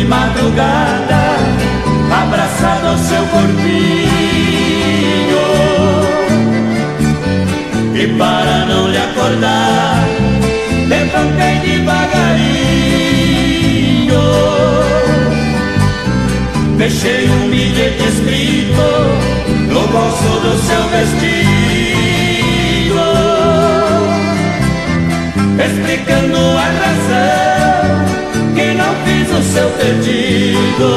madrugada, abraçado ao seu corpinho. E para não lhe acordar, levantei devagarinho. Deixei um bilhete escrito no bolso do seu vestido, explicando a razão que não fiz o seu pedido.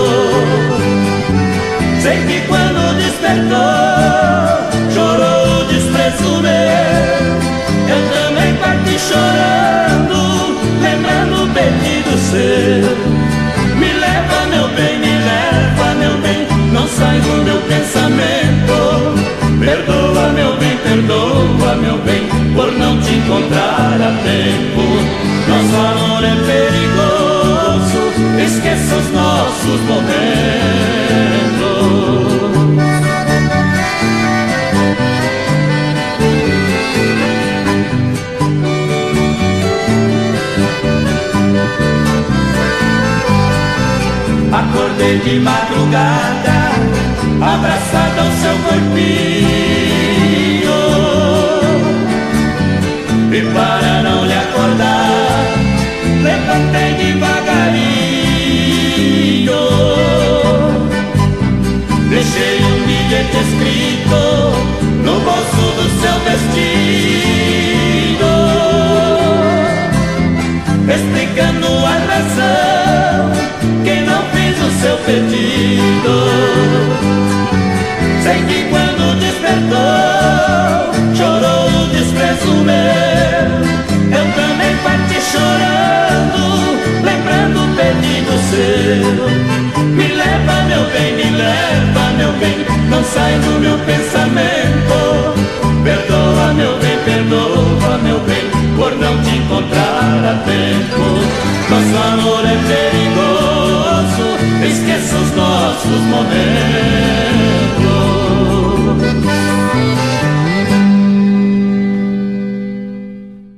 Sei que quando despertou, chorou o desprezo meu. Eu também parti chorando, lembrando o pedido seu. Me leva, meu bem, não sai do meu pensamento. Perdoa, meu bem, por não te encontrar a tempo. Nosso amor é perigoso, esqueça os nossos momentos. Acordei de madrugada, abraçado ao seu corpinho. E para não lhe acordar, levantei devagarinho. Deixei um bilhete escrito no bolso do seu vestido, explicando a razão que não fiz o seu pedido. Sei que quando despertou, chorou o desprezo meu. Eu também parti chorando, lembrando o pedido seu. Me leva, meu bem, não sai do meu pensamento. Perdoa, meu bem, por não te encontrar a tempo. Nosso amor é perigoso, esqueça os nossos momentos.